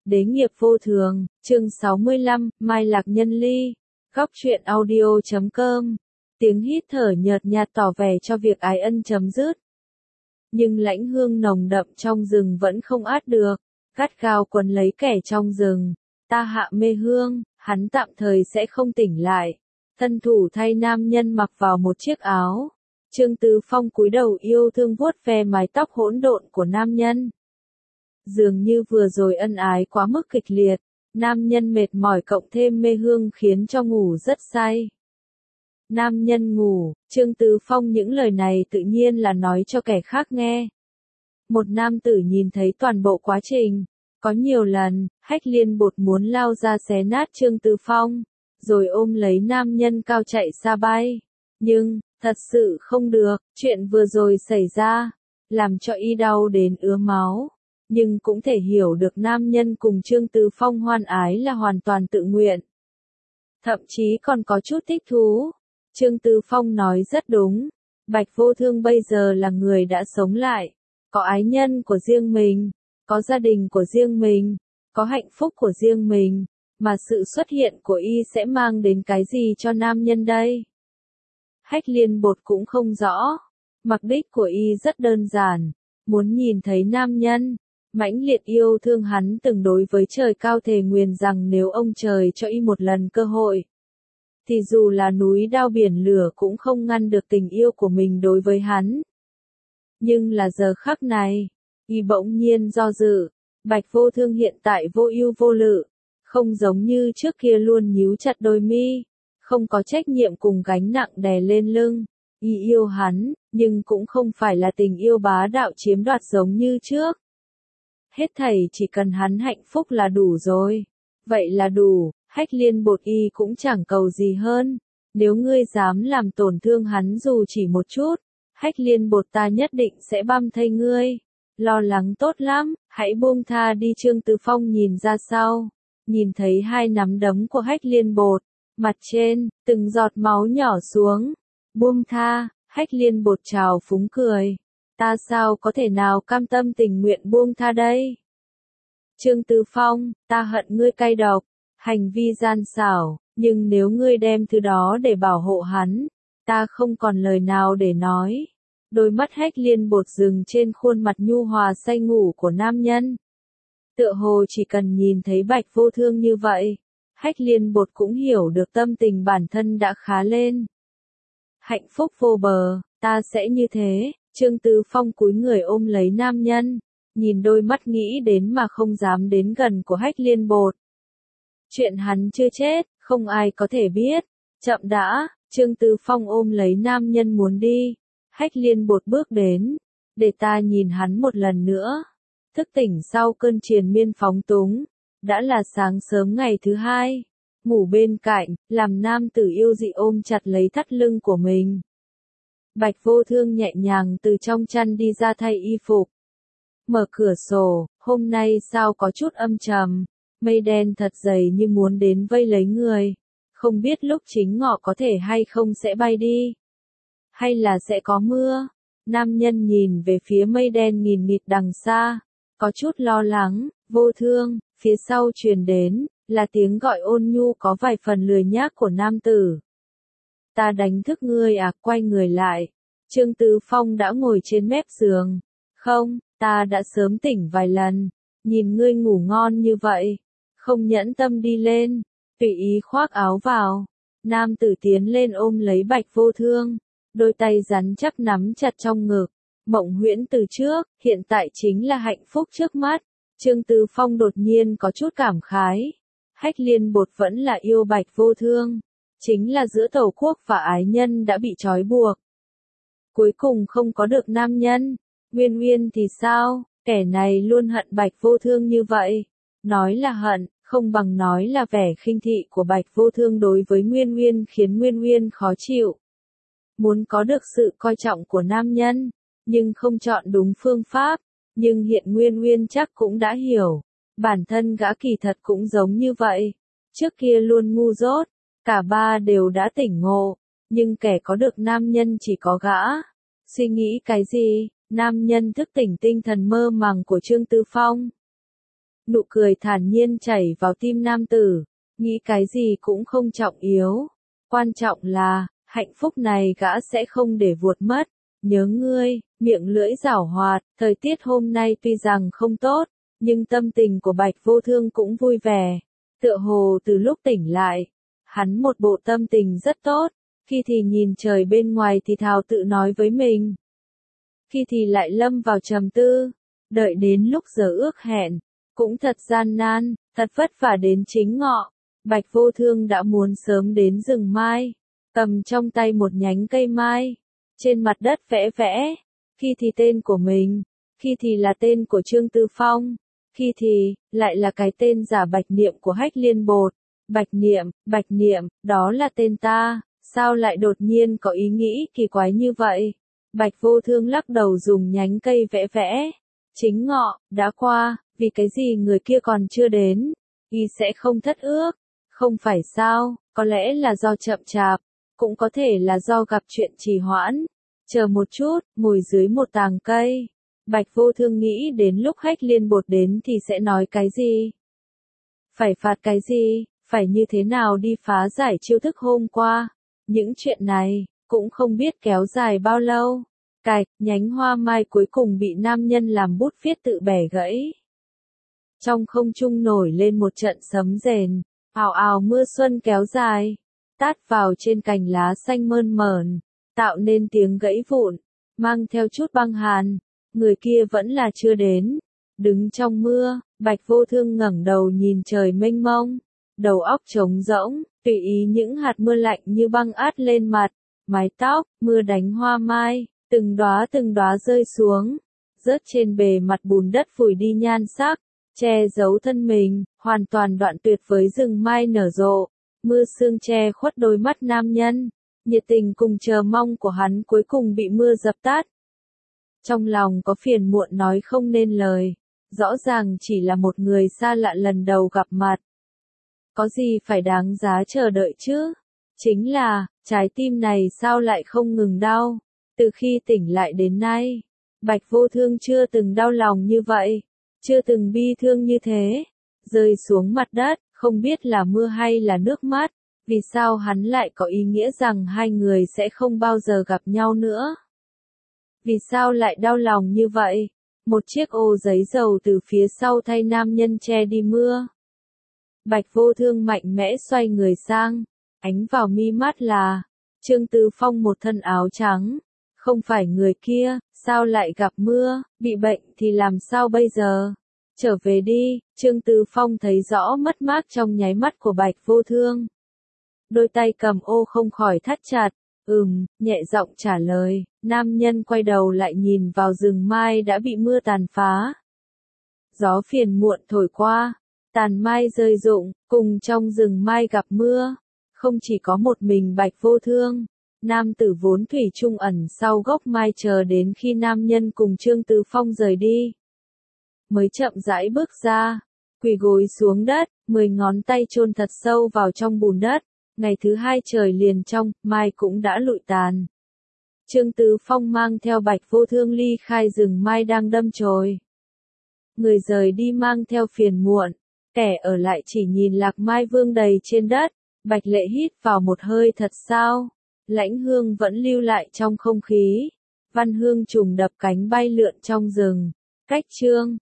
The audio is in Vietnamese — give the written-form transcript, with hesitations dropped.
Đế nghiệp vô thường, chương 65, Mai Lạc Nhân Ly, góc truyện audio.com. Tiếng hít thở nhợt nhạt tỏ vẻ cho việc ái ân chấm dứt. Nhưng lãnh hương nồng đậm trong rừng vẫn không át được, gắt gao quấn lấy kẻ trong rừng. Ta hạ mê hương, hắn tạm thời sẽ không tỉnh lại. Thân thủ thay nam nhân mặc vào một chiếc áo. Trương Tứ Phong cúi đầu yêu thương vuốt ve mái tóc hỗn độn của nam nhân. Dường như vừa rồi ân ái quá mức kịch liệt, nam nhân mệt mỏi cộng thêm mê hương khiến cho ngủ rất say. Nam nhân ngủ, Trương Tứ Phong những lời này tự nhiên là nói cho kẻ khác nghe. Một nam tử nhìn thấy toàn bộ quá trình, có nhiều lần, Hách Liên Bột muốn lao ra xé nát Trương Tứ Phong, rồi ôm lấy nam nhân cao chạy xa bay. Nhưng, thật sự không được, chuyện vừa rồi xảy ra, làm cho y đau đến ứa máu. Nhưng cũng thể hiểu được nam nhân cùng Trương Tứ Phong hoan ái là hoàn toàn tự nguyện. Thậm chí còn có chút thích thú. Trương Tứ Phong nói rất đúng. Bạch Vô Thương bây giờ là người đã sống lại. Có ái nhân của riêng mình. Có gia đình của riêng mình. Có hạnh phúc của riêng mình. Mà sự xuất hiện của y sẽ mang đến cái gì cho nam nhân đây? Hách Liên Bột cũng không rõ. Mục đích của y rất đơn giản. Muốn nhìn thấy nam nhân. Mãnh liệt yêu thương hắn từng đối với trời cao thề nguyền rằng nếu ông trời cho y một lần cơ hội, thì dù là núi đao biển lửa cũng không ngăn được tình yêu của mình đối với hắn. Nhưng là giờ khắc này, y bỗng nhiên do dự, Bạch Vô Thương hiện tại vô ưu vô lự, không giống như trước kia luôn nhíu chặt đôi mi, không có trách nhiệm cùng gánh nặng đè lên lưng. Y yêu hắn, nhưng cũng không phải là tình yêu bá đạo chiếm đoạt giống như trước. Hết thảy chỉ cần hắn hạnh phúc là đủ rồi. Vậy là đủ, Hách Liên Bột y cũng chẳng cầu gì hơn. Nếu ngươi dám làm tổn thương hắn dù chỉ một chút, Hách Liên Bột ta nhất định sẽ băm thây ngươi. Lo lắng tốt lắm, hãy buông tha đi. Trương Tứ Phong nhìn ra sau, nhìn thấy hai nắm đấm của Hách Liên Bột, mặt trên, từng giọt máu nhỏ xuống. Buông tha, Hách Liên Bột trào phúng cười. Ta sao có thể nào cam tâm tình nguyện buông tha đây? Trương Tứ Phong, ta hận ngươi cay độc, hành vi gian xảo, nhưng nếu ngươi đem thứ đó để bảo hộ hắn, ta không còn lời nào để nói. Đôi mắt Hách Liên Bột dừng trên khuôn mặt nhu hòa say ngủ của nam nhân. Tựa hồ chỉ cần nhìn thấy Bạch Vô Thương như vậy, Hách Liên Bột cũng hiểu được tâm tình bản thân đã khá lên. Hạnh phúc vô bờ, ta sẽ như thế. Trương Tứ Phong cúi người ôm lấy nam nhân, nhìn đôi mắt nghĩ đến mà không dám đến gần của Hách Liên Bột. Chuyện hắn chưa chết, không ai có thể biết. Chậm đã, Trương Tứ Phong ôm lấy nam nhân muốn đi. Hách Liên Bột bước đến, để ta nhìn hắn một lần nữa. Thức tỉnh sau cơn triền miên phóng túng, đã là sáng sớm ngày thứ hai. Ngủ bên cạnh, làm nam tử yêu dị ôm chặt lấy thắt lưng của mình. Bạch Vô Thương nhẹ nhàng từ trong chăn đi ra thay y phục. Mở cửa sổ, hôm nay sao có chút âm trầm, mây đen thật dày như muốn đến vây lấy người. Không biết lúc chính ngọ có thể hay không sẽ bay đi. Hay là sẽ có mưa. Nam nhân nhìn về phía mây đen nghìn nghịt đằng xa, có chút lo lắng. Vô Thương, phía sau truyền đến, là tiếng gọi ôn nhu có vài phần lười nhác của nam tử. Ta đánh thức ngươi à? Quay người lại. Trương Tứ Phong đã ngồi trên mép giường. Không, ta đã sớm tỉnh vài lần. Nhìn ngươi ngủ ngon như vậy. Không nhẫn tâm đi lên. Tùy ý khoác áo vào. Nam tử tiến lên ôm lấy Bạch Vô Thương. Đôi tay rắn chắc nắm chặt trong ngực. Mộng huyễn từ trước, hiện tại chính là hạnh phúc trước mắt. Trương Tứ Phong đột nhiên có chút cảm khái. Hách Liên Bột vẫn là yêu Bạch Vô Thương. Chính là giữa tẩu quốc và ái nhân đã bị trói buộc. Cuối cùng không có được nam nhân. Nguyên Nguyên thì sao? Kẻ này luôn hận Bạch Vô Thương như vậy. Nói là hận, không bằng nói là vẻ khinh thị của Bạch Vô Thương đối với Nguyên Nguyên khiến Nguyên Nguyên khó chịu. Muốn có được sự coi trọng của nam nhân, nhưng không chọn đúng phương pháp. Nhưng hiện Nguyên Nguyên chắc cũng đã hiểu. Bản thân gã kỳ thật cũng giống như vậy. Trước kia luôn ngu dốt. Cả ba đều đã tỉnh ngộ. Nhưng kẻ có được nam nhân chỉ có gã. Suy nghĩ cái gì? Nam nhân thức tỉnh tinh thần mơ màng của Trương Tứ Phong. Nụ cười thản nhiên chảy vào tim nam tử, nghĩ cái gì cũng không trọng yếu. Quan trọng là, hạnh phúc này gã sẽ không để vuột mất. Nhớ ngươi, miệng lưỡi giảo hoạt, thời tiết hôm nay tuy rằng không tốt, nhưng tâm tình của Bạch Vô Thương cũng vui vẻ. Tựa hồ từ lúc tỉnh lại, hắn một bộ tâm tình rất tốt, khi thì nhìn trời bên ngoài thì thào tự nói với mình. Khi thì lại lâm vào trầm tư, đợi đến lúc giờ ước hẹn, cũng thật gian nan, thật vất vả đến chính ngọ. Bạch Vô Thương đã muốn sớm đến rừng mai, cầm trong tay một nhánh cây mai, trên mặt đất vẽ vẽ, khi thì tên của mình, khi thì là tên của Trương Tư Phong, khi thì lại là cái tên giả Bạch Niệm của Hách Liên Bột. Bạch Niệm, đó là tên ta, sao lại đột nhiên có ý nghĩ kỳ quái như vậy? Bạch Vô Thương lắc đầu dùng nhánh cây vẽ vẽ. Chính ngọ, đã qua, vì cái gì người kia còn chưa đến, y sẽ không thất ước. Không phải sao, có lẽ là do chậm chạp, cũng có thể là do gặp chuyện trì hoãn. Chờ một chút, ngồi dưới một tàng cây. Bạch Vô Thương nghĩ đến lúc Hách Liên Bột đến thì sẽ nói cái gì? Phải phạt cái gì? Phải như thế nào đi phá giải chiêu thức hôm qua? Những chuyện này, cũng không biết kéo dài bao lâu. Cạch, nhánh hoa mai cuối cùng bị nam nhân làm bút viết tự bẻ gãy. Trong không trung nổi lên một trận sấm rền, ào ào mưa xuân kéo dài, tát vào trên cành lá xanh mơn mởn, tạo nên tiếng gãy vụn, mang theo chút băng hàn. Người kia vẫn là chưa đến. Đứng trong mưa, Bạch Vô Thương ngẩng đầu nhìn trời mênh mông, đầu óc trống rỗng, tùy ý những hạt mưa lạnh như băng át lên mặt, mái tóc, mưa đánh hoa mai, từng đóa rơi xuống, rớt trên bề mặt bùn đất phủi đi nhan sắc, che giấu thân mình, hoàn toàn đoạn tuyệt với rừng mai nở rộ. Mưa sương che khuất đôi mắt nam nhân, nhiệt tình cùng chờ mong của hắn cuối cùng bị mưa dập tắt. Trong lòng có phiền muộn nói không nên lời, rõ ràng chỉ là một người xa lạ lần đầu gặp mặt. Có gì phải đáng giá chờ đợi chứ? Chính là, trái tim này sao lại không ngừng đau? Từ khi tỉnh lại đến nay, Bạch Vô Thương chưa từng đau lòng như vậy, chưa từng bi thương như thế. Rơi xuống mặt đất, không biết là mưa hay là nước mắt, vì sao hắn lại có ý nghĩa rằng hai người sẽ không bao giờ gặp nhau nữa? Vì sao lại đau lòng như vậy? Một chiếc ô giấy dầu từ phía sau thay nam nhân che đi mưa. Bạch Vô Thương mạnh mẽ xoay người sang, ánh vào mi mắt là Trương Tư Phong một thân áo trắng. Không phải người kia, sao lại gặp mưa, bị bệnh thì làm sao bây giờ? Trở về đi. Trương Tư Phong thấy rõ mất mát trong nháy mắt của Bạch Vô Thương. Đôi tay cầm ô không khỏi thắt chặt. Nhẹ giọng trả lời. Nam nhân quay đầu lại nhìn vào rừng mai đã bị mưa tàn phá. Gió phiền muộn thổi qua, tàn mai rơi rụng, cùng trong rừng mai gặp mưa. Không chỉ có một mình Bạch Vô Thương, nam tử vốn thủy chung ẩn sau gốc mai chờ đến khi nam nhân cùng Trương Tư Phong rời đi. Mới chậm rãi bước ra, quỳ gối xuống đất, 10 ngón tay chôn thật sâu vào trong bùn đất. Ngày thứ hai trời liền trong, mai cũng đã lụi tàn. Trương Tư Phong mang theo Bạch Vô Thương ly khai rừng mai đang đâm chồi. Người rời đi mang theo phiền muộn, kẻ ở lại chỉ nhìn lạc mai vương đầy trên đất. Bạch Lệ hít vào một hơi thật sao, lãnh hương vẫn lưu lại trong không khí. Văn hương trùng đập cánh bay lượn trong rừng. Cách chương